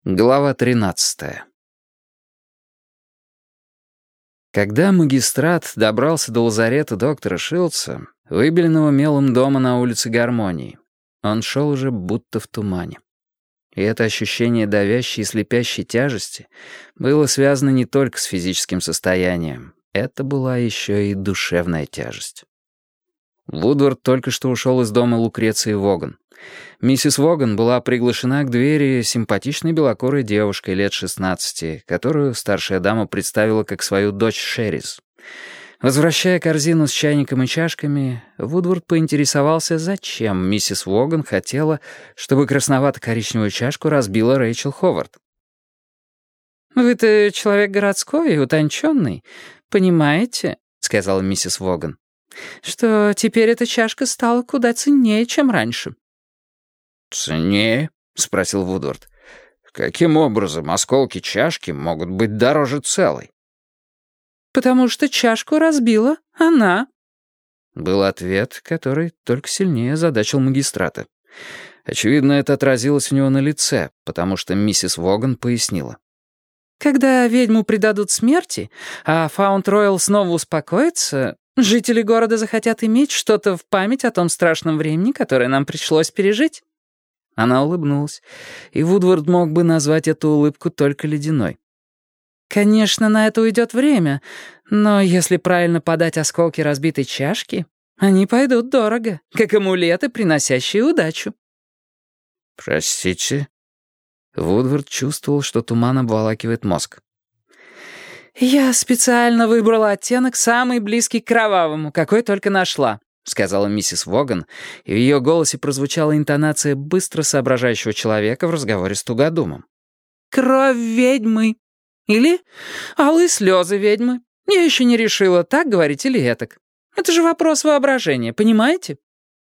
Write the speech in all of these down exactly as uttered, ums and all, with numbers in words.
Глава тринадцатая. Когда магистрат добрался до лазарета доктора Шилдса, выбеленного мелом дома на улице Гармонии, он шел уже будто в тумане. И это ощущение давящей и слепящей тяжести было связано не только с физическим состоянием, это была еще и душевная тяжесть. Вудвард только что ушел из дома Лукреции Воган. Миссис Воган была приглашена к двери симпатичной белокурой девушкой лет шестнадцати, которую старшая дама представила как свою дочь Шерис. Возвращая корзину с чайником и чашками, Вудвард поинтересовался, зачем миссис Воган хотела, чтобы красновато-коричневую чашку разбила Рэйчел Ховард. «Вы-то человек городской и утонченный, понимаете?» — сказала миссис Воган. «Что теперь эта чашка стала куда ценнее, чем раньше». «Ценнее?» — спросил Вудвард. «Каким образом осколки чашки могут быть дороже целой?» «Потому что чашку разбила она», — был ответ, который только сильнее озадачил магистрата. Очевидно, это отразилось у него на лице, потому что миссис Воган пояснила. «Когда ведьму предадут смерти, а Фаунд-Ройл снова успокоится, жители города захотят иметь что-то в память о том страшном времени, которое нам пришлось пережить». Она улыбнулась, и Вудвард мог бы назвать эту улыбку только ледяной. «Конечно, на это уйдет время, но если правильно подать осколки разбитой чашки, они пойдут дорого, как амулеты, приносящие удачу». «Простите?» Вудвард чувствовал, что туман обволакивает мозг. «Я специально выбрала оттенок, самый близкий к кровавому, какой только нашла», — сказала миссис Воган, и в ее голосе прозвучала интонация быстро соображающего человека в разговоре с тугодумом. «Кровь ведьмы. Или алые слезы ведьмы. Я еще не решила, так говорить или этак. Это же вопрос воображения, понимаете?»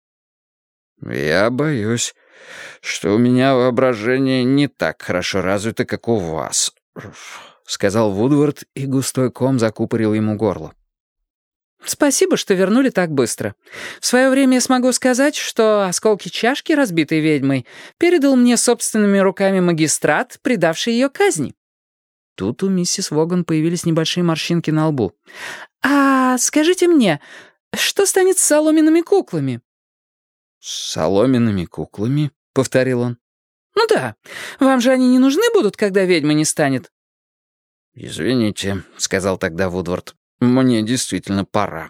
«Я боюсь, что у меня воображение не так хорошо развито, как у вас», — сказал Вудвард, и густой ком закупорил ему горло. «Спасибо, что вернули так быстро. В свое время я смогу сказать, что осколки чашки, разбитой ведьмой, передал мне собственными руками магистрат, предавший ее казни». Тут у миссис Воган появились небольшие морщинки на лбу. «А скажите мне, что станет с соломенными куклами?» «С соломенными куклами?» — повторил он. «Ну да, вам же они не нужны будут, когда ведьмы не станет?» «Извините», — сказал тогда Вудвард. «Мне действительно пора».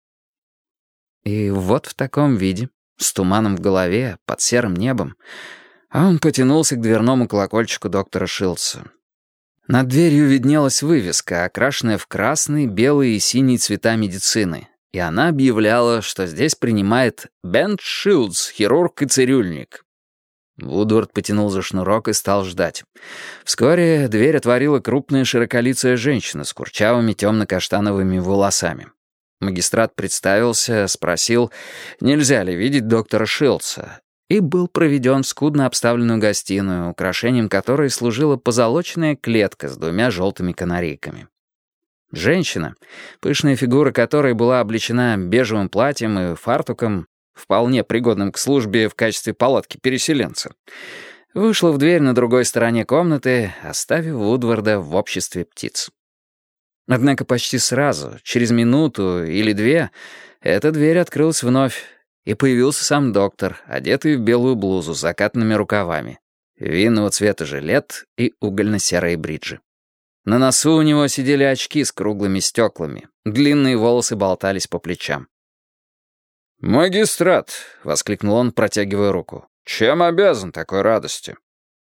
И вот в таком виде, с туманом в голове, под серым небом, он потянулся к дверному колокольчику доктора Шилдса. Над дверью виднелась вывеска, окрашенная в красный, белый и синий цвета медицины, и она объявляла, что здесь принимает Бент Шилдс, хирург и цирюльник. Вудвард потянул за шнурок и стал ждать. Вскоре дверь отворила крупная широколицая женщина с курчавыми темно-каштановыми волосами. Магистрат представился, спросил, нельзя ли видеть доктора Шилдса, и был проведен в скудно обставленную гостиную, украшением которой служила позолоченная клетка с двумя желтыми канарейками. Женщина, пышная фигура которой была облечена бежевым платьем и фартуком, вполне пригодным к службе в качестве палатки переселенца, вышла в дверь на другой стороне комнаты, оставив Вудварда в обществе птиц. Однако почти сразу, через минуту или две, эта дверь открылась вновь, и появился сам доктор, одетый в белую блузу с закатанными рукавами, винного цвета жилет и угольно-серые бриджи. На носу у него сидели очки с круглыми стеклами, длинные волосы болтались по плечам. «Магистрат!» — воскликнул он, протягивая руку. «Чем обязан такой радости?»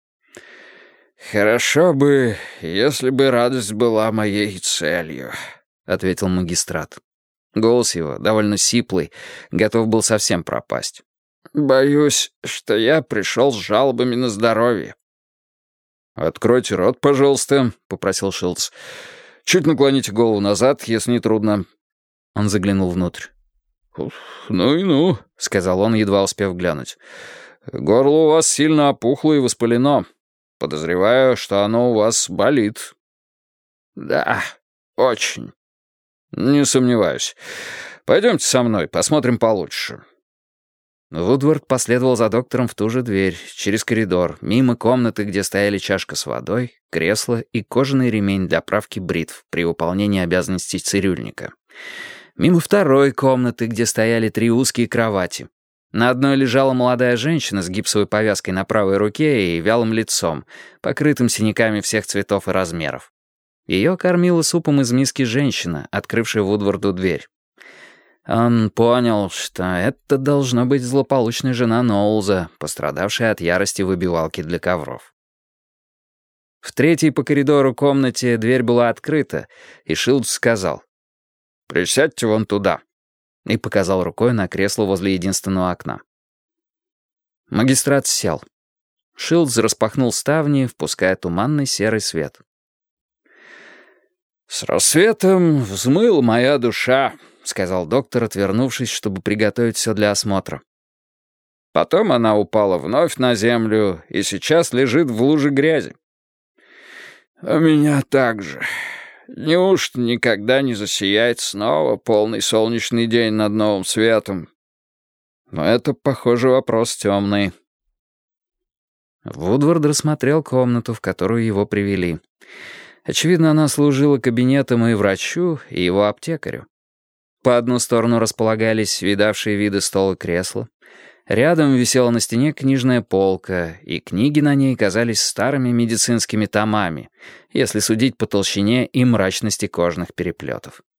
«Хорошо бы, если бы радость была моей целью», — ответил магистрат. Голос его, довольно сиплый, готов был совсем пропасть. «Боюсь, что я пришел с жалобами на здоровье». «Откройте рот, пожалуйста», — попросил Шилдс. «Чуть наклоните голову назад, если не трудно». Он заглянул внутрь. «Ну и ну», — сказал он, едва успев глянуть. «Горло у вас сильно опухло и воспалено. Подозреваю, что оно у вас болит». «Да, очень». «Не сомневаюсь. Пойдемте со мной, посмотрим получше». Вудвард последовал за доктором в ту же дверь, через коридор, мимо комнаты, где стояли чашка с водой, кресло и кожаный ремень для правки бритв при выполнении обязанностей цирюльника. Мимо второй комнаты, где стояли три узкие кровати. На одной лежала молодая женщина с гипсовой повязкой на правой руке и вялым лицом, покрытым синяками всех цветов и размеров. Ее кормила супом из миски женщина, открывшая Вудварду дверь. Он понял, что это должно быть злополучная жена Ноулза, пострадавшая от ярости выбивалки для ковров. В третьей по коридору комнате дверь была открыта, и Шилдс сказал: «Присядьте вон туда», и показал рукой на кресло возле единственного окна. Магистрат сел. Шилдс распахнул ставни, впуская туманный серый свет. «С рассветом взмыла моя душа», — сказал доктор, отвернувшись, чтобы приготовить все для осмотра. «Потом она упала вновь на землю и сейчас лежит в луже грязи. А меня так же. Неужто никогда не засияет снова полный солнечный день над новым светом? Но это, похоже, вопрос темный». Вудвард рассмотрел комнату, в которую его привели. Очевидно, она служила кабинетом и врачу, и его аптекарю. По одну сторону располагались видавшие виды стол и кресла. Рядом висела на стене книжная полка, и книги на ней казались старыми медицинскими томами, если судить по толщине и мрачности кожных переплетов.